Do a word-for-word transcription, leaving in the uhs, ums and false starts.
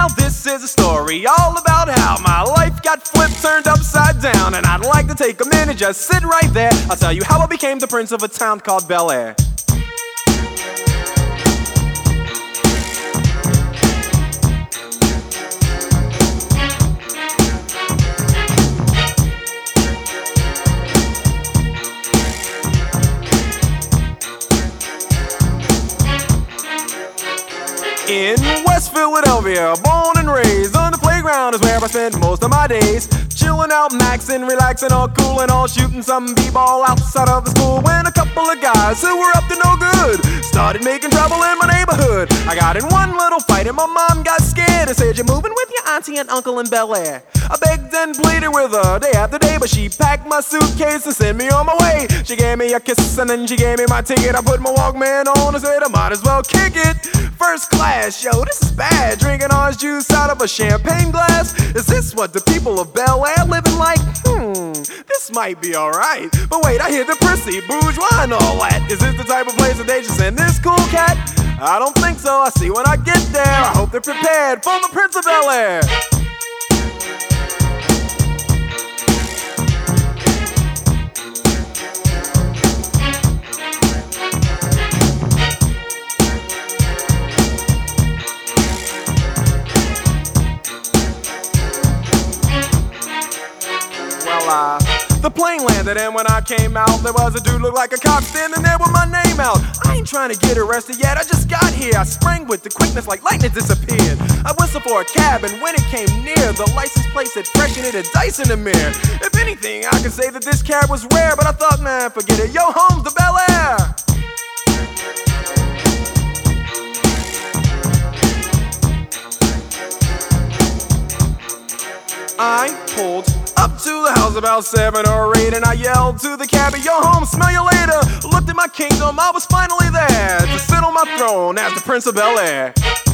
this is a story all about how my life got flipped, turned upside down. And I'd like to take a minute, just sit right there. I'll tell you how I became the prince of a town called Bel Air. In West Philadelphia, born and raised, on the playground is where I spent most of my days. Chilling out, maxing, relaxing, all cool and all, shooting some b-ball outside of the school. When a couple of guys who were up to no good started making trouble in my neighborhood. I got in one little fight and my mom got scared and said, "You're moving with your auntie and uncle in Bel Air." I begged and pleaded with her day after day, but she packed my suitcase and sent me on my way. She gave me a kiss and then she gave me my ticket. I put my Walkman on and said I might as well kick it. First class, yo, this is bad. Drinking orange juice out of a champagne glass. Is this what the people of Bel Air living like? Hmm, this might be alright. But wait, I hear the prissy, bourgeois and all that. Is this the type of place that they should send this cool cat? I don't think so. I see when I get there. I hope they're prepared for the Prince of Bel Air. Uh, the plane landed and when I came out, there was a dude look like a cop standing there with my name out. I ain't trying to get arrested yet, I just got here. I sprang with the quickness like lightning disappeared. I whistled for a cab and when it came near, the license plate said fresh and it had dice in the mirror. If anything, I could say that this cab was rare, but I thought, man, forget it, yo, home's the Bel Air. I pulled up to the house about seven or eight, and I yelled to the cabbie, "Yo, home, smell you later." Looked at my kingdom, I was finally there to sit on my throne as the Prince of Bel Air.